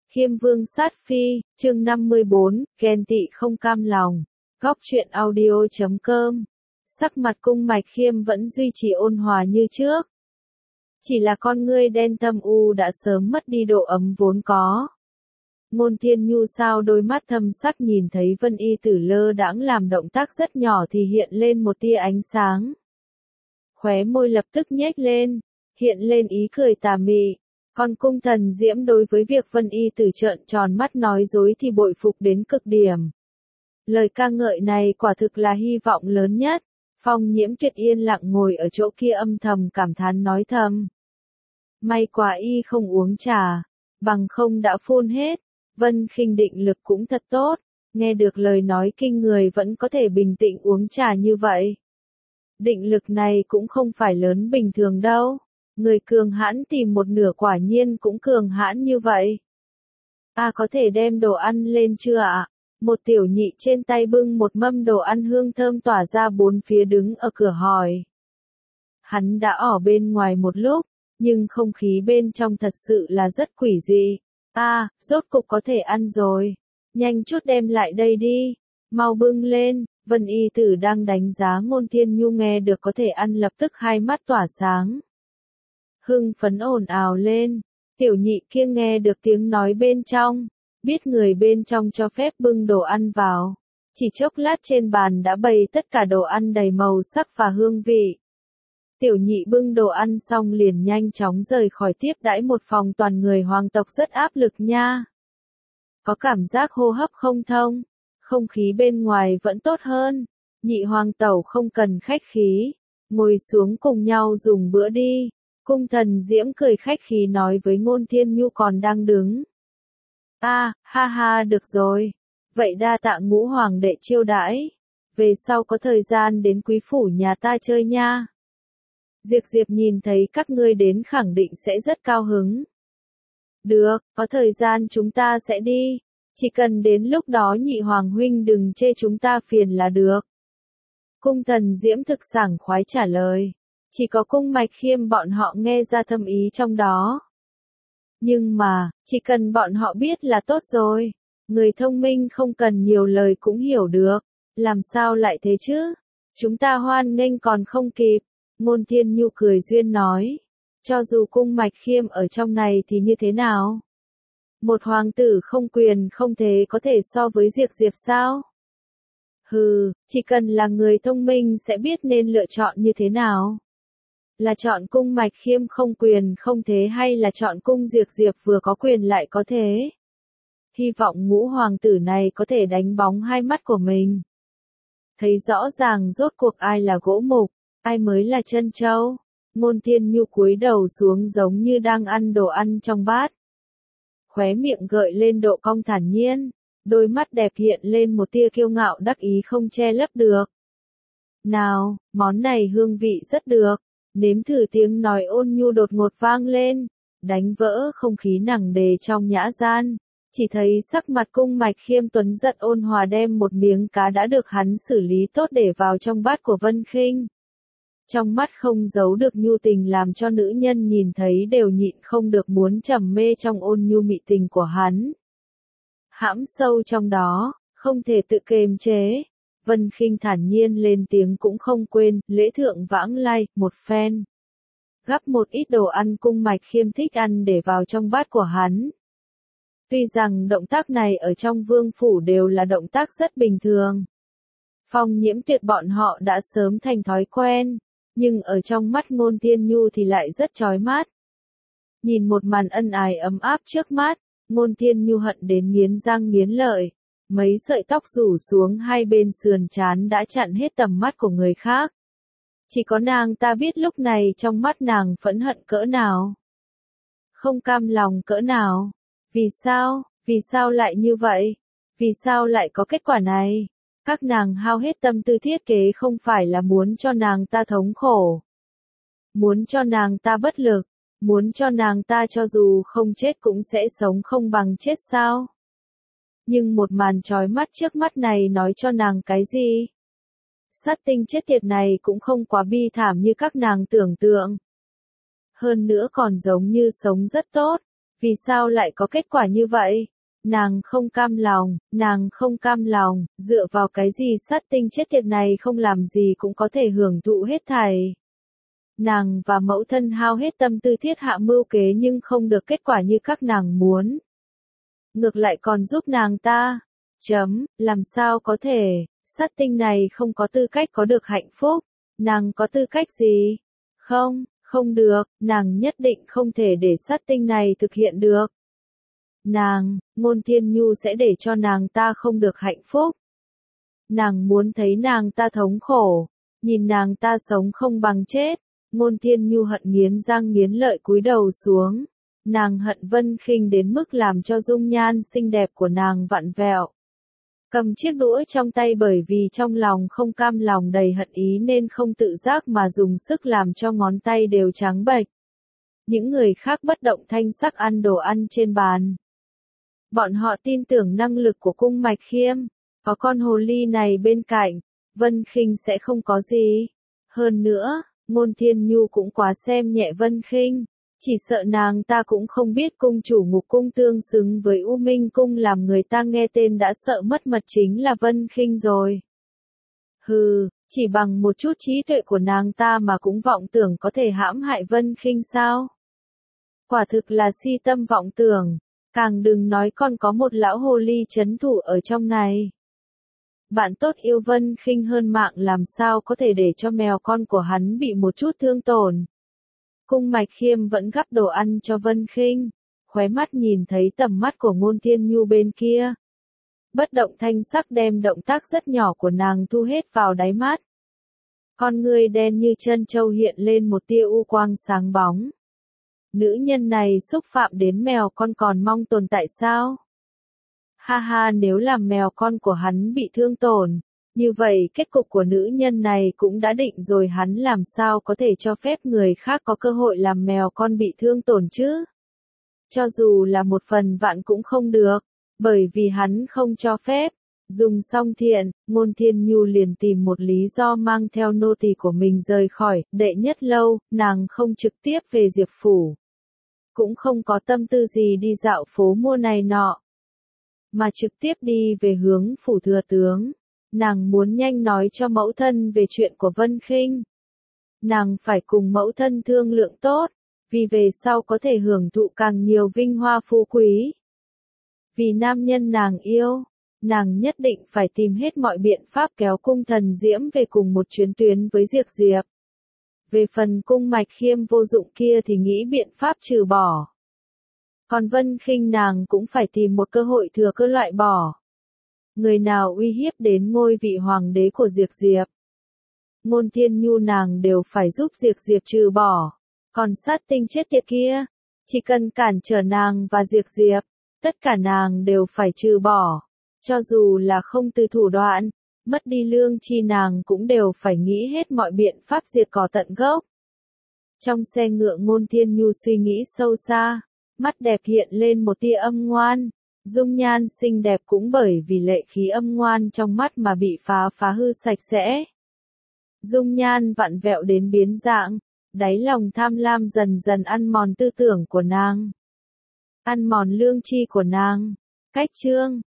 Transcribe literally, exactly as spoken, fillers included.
Khiêm Vương sát phi, chương năm mươi bốn, ghen tị không cam lòng. Góc truyện audio chấm com. Sắc mặt cung Mạch Khiêm vẫn duy trì ôn hòa như trước. Chỉ là con ngươi đen thâm u đã sớm mất đi độ ấm vốn có. Ngôn Thiên Nhu sao đôi mắt thâm sắc nhìn thấy Vân Y Tử lơ đãng làm động tác rất nhỏ thì hiện lên một tia ánh sáng. Khóe môi lập tức nhếch lên, hiện lên ý cười tà mị. Còn cung Thần Diễm đối với việc Vân Y Tử trợn tròn mắt nói dối thì bội phục đến cực điểm. Lời ca ngợi này quả thực là hy vọng lớn nhất. Phong Nhiễm Tuyệt yên lặng ngồi ở chỗ kia âm thầm cảm thán nói thầm. May quá y không uống trà, bằng không đã phun hết. Vân Khinh định lực cũng thật tốt, nghe được lời nói kinh người vẫn có thể bình tĩnh uống trà như vậy. Định lực này cũng không phải lớn bình thường đâu. Người cường hãn tìm một nửa quả nhiên cũng cường hãn như vậy. À có thể đem đồ ăn lên chưa ạ? Một tiểu nhị trên tay bưng một mâm đồ ăn hương thơm tỏa ra bốn phía đứng ở cửa hỏi. Hắn đã ở bên ngoài một lúc, nhưng không khí bên trong thật sự là rất quỷ dị. À, rốt cục có thể ăn rồi. Nhanh chút đem lại đây đi. Mau bưng lên. Vân Y Tử đang đánh giá Ngôn Thiên Nhu nghe được có thể ăn lập tức hai mắt tỏa sáng. Hưng phấn ồn ào lên. Tiểu nhị kia nghe được tiếng nói bên trong. Biết người bên trong cho phép bưng đồ ăn vào. Chỉ chốc lát trên bàn đã bày tất cả đồ ăn đầy màu sắc và hương vị. Tiểu nhị bưng đồ ăn xong liền nhanh chóng rời khỏi tiếp đãi một phòng toàn người hoàng tộc rất áp lực nha. Có cảm giác hô hấp không thông. Không khí bên ngoài vẫn tốt hơn. Nhị hoàng tẩu không cần khách khí. Ngồi xuống cùng nhau dùng bữa đi. Cung Thần Diễm cười khách khí nói với Ngôn Thiên Nhu còn đang đứng. À, ha ha được rồi. Vậy đa tạ Ngũ hoàng đệ chiêu đãi. Về sau có thời gian đến quý phủ nhà ta chơi nha. Diệp Diệp nhìn thấy các ngươi đến khẳng định sẽ rất cao hứng. Được, có thời gian chúng ta sẽ đi. Chỉ cần đến lúc đó nhị hoàng huynh đừng chê chúng ta phiền là được. Cung Thần Diễm thực sảng khoái trả lời. Chỉ có cung Mạch Khiêm bọn họ nghe ra thâm ý trong đó. Nhưng mà, chỉ cần bọn họ biết là tốt rồi. Người thông minh không cần nhiều lời cũng hiểu được. Làm sao lại thế chứ? Chúng ta hoan nghênh còn không kịp. Ngôn Thiên Nhu cười duyên nói. Cho dù cung Mạch Khiêm ở trong này thì như thế nào? Một hoàng tử không quyền không thế có thể so với Diệp Diệp sao? Hừ, chỉ cần là người thông minh sẽ biết nên lựa chọn như thế nào. Là chọn cung Mạch Khiêm không quyền không thế hay là chọn cung Diệp Diệp vừa có quyền lại có thế? Hy vọng Ngũ hoàng tử này có thể đánh bóng hai mắt của mình. Thấy rõ ràng rốt cuộc ai là gỗ mục, ai mới là chân châu. Ngôn Thiên Nhu cúi đầu xuống giống như đang ăn đồ ăn trong bát. Khóe miệng gợi lên độ cong thản nhiên, đôi mắt đẹp hiện lên một tia kiêu ngạo đắc ý không che lấp được. Nào, món này hương vị rất được, nếm thử tiếng nói ôn nhu đột ngột vang lên, đánh vỡ không khí nặng nề trong nhã gian. Chỉ thấy sắc mặt cung Mạch Khiêm tuấn giận ôn hòa đem một miếng cá đã được hắn xử lý tốt để vào trong bát của Vân Khinh. Trong mắt không giấu được nhu tình làm cho nữ nhân nhìn thấy đều nhịn không được muốn trầm mê trong ôn nhu mị tình của hắn. Hãm sâu trong đó, không thể tự kiềm chế. Vân Khinh thản nhiên lên tiếng cũng không quên, lễ thượng vãng lai, một phen. Gắp một ít đồ ăn cung Mạch Khiêm thích ăn để vào trong bát của hắn. Tuy rằng động tác này ở trong vương phủ đều là động tác rất bình thường. Phong Nhiễm Tuyệt bọn họ đã sớm thành thói quen. Nhưng ở trong mắt Ngôn Thiên Nhu thì lại rất chói mắt. Nhìn một màn ân ái ấm áp trước mắt, Ngôn Thiên Nhu hận đến nghiến răng nghiến lợi. Mấy sợi tóc rủ xuống hai bên sườn trán đã chặn hết tầm mắt của người khác. Chỉ có nàng ta biết lúc này trong mắt nàng phẫn hận cỡ nào. Không cam lòng cỡ nào. Vì sao, vì sao lại như vậy? Vì sao lại có kết quả này? Các nàng hao hết tâm tư thiết kế không phải là muốn cho nàng ta thống khổ. Muốn cho nàng ta bất lực. Muốn cho nàng ta cho dù không chết cũng sẽ sống không bằng chết sao? Nhưng một màn chói mắt trước mắt này nói cho nàng cái gì? Sát tinh chết tiệt này cũng không quá bi thảm như các nàng tưởng tượng. Hơn nữa còn giống như sống rất tốt. Vì sao lại có kết quả như vậy? Nàng không cam lòng, nàng không cam lòng, dựa vào cái gì sát tinh chết tiệt này không làm gì cũng có thể hưởng thụ hết thảy. Nàng và mẫu thân hao hết tâm tư thiết hạ mưu kế nhưng không được kết quả như các nàng muốn. Ngược lại còn giúp nàng ta. Chấm, làm sao có thể, sát tinh này không có tư cách có được hạnh phúc. Nàng có tư cách gì? Không, không được, nàng nhất định không thể để sát tinh này thực hiện được. Nàng, Ngôn Thiên Nhu sẽ để cho nàng ta không được hạnh phúc. Nàng muốn thấy nàng ta thống khổ, nhìn nàng ta sống không bằng chết. Ngôn Thiên Nhu hận nghiến răng nghiến lợi cúi đầu xuống. Nàng hận Vân Khinh đến mức làm cho dung nhan xinh đẹp của nàng vặn vẹo. Cầm chiếc đũa trong tay bởi vì trong lòng không cam lòng đầy hận ý nên không tự giác mà dùng sức làm cho ngón tay đều trắng bệch. Những người khác bất động thanh sắc ăn đồ ăn trên bàn. Bọn họ tin tưởng năng lực của cung Mạch Khiêm. Có con hồ ly này bên cạnh, Vân Khinh sẽ không có gì. Hơn nữa, Ngôn Thiên Nhu cũng quá xem nhẹ Vân Khinh. Chỉ sợ nàng ta cũng không biết cung chủ Ngục Cung tương xứng với U Minh Cung làm người ta nghe tên đã sợ mất mật chính là Vân Khinh rồi. Hừ, chỉ bằng một chút trí tuệ của nàng ta mà cũng vọng tưởng có thể hãm hại Vân Khinh sao? Quả thực là si tâm vọng tưởng, càng đừng nói còn có một lão hồ ly chấn thủ ở trong này. Bạn tốt yêu Vân Khinh hơn mạng làm sao có thể để cho mèo con của hắn bị một chút thương tổn. Cung Mạch Khiêm vẫn gắp đồ ăn cho Vân Khinh, khóe mắt nhìn thấy tầm mắt của Ngôn Thiên Nhu bên kia. Bất động thanh sắc đem động tác rất nhỏ của nàng thu hết vào đáy mắt. Con ngươi đen như chân trâu hiện lên một tia u quang sáng bóng. Nữ nhân này xúc phạm đến mèo con còn mong tồn tại sao? Ha ha, nếu làm mèo con của hắn bị thương tổn, như vậy kết cục của nữ nhân này cũng đã định rồi, hắn làm sao có thể cho phép người khác có cơ hội làm mèo con bị thương tổn chứ? Cho dù là một phần vạn cũng không được, bởi vì hắn không cho phép. Dùng xong thiện, Ngôn Thiên Nhu liền tìm một lý do mang theo nô tỳ của mình rời khỏi Đệ Nhất Lâu, nàng không trực tiếp về Diệp Phủ. Cũng không có tâm tư gì đi dạo phố mua này nọ, mà trực tiếp đi về hướng Phủ Thừa Tướng. Nàng muốn nhanh nói cho mẫu thân về chuyện của Vân Khinh. Nàng phải cùng mẫu thân thương lượng tốt, vì về sau có thể hưởng thụ càng nhiều vinh hoa phú quý. Vì nam nhân nàng yêu, nàng nhất định phải tìm hết mọi biện pháp kéo cung thần Diễm về cùng một chuyến tuyến với Diệp Diệp. Về phần cung Mạch Khiêm vô dụng kia thì nghĩ biện pháp trừ bỏ. Còn Vân Khinh nàng cũng phải tìm một cơ hội thừa cơ loại bỏ. Người nào uy hiếp đến ngôi vị hoàng đế của Diệp Diệp, Ngôn Thiên Nhu nàng đều phải giúp Diệp Diệp trừ bỏ. Còn sát tinh chết tiệt kia, chỉ cần cản trở nàng và Diệp Diệp, tất cả nàng đều phải trừ bỏ. Cho dù là không từ thủ đoạn, mất đi lương chi nàng cũng đều phải nghĩ hết mọi biện pháp diệt cỏ tận gốc. Trong xe ngựa Ngôn Thiên Nhu suy nghĩ sâu xa, mắt đẹp hiện lên một tia âm ngoan. Dung nhan xinh đẹp cũng bởi vì lệ khí âm ngoan trong mắt mà bị phá phá hư sạch sẽ. Dung nhan vặn vẹo đến biến dạng, đáy lòng tham lam dần dần ăn mòn tư tưởng của nàng, ăn mòn lương tri của nàng. Cách chương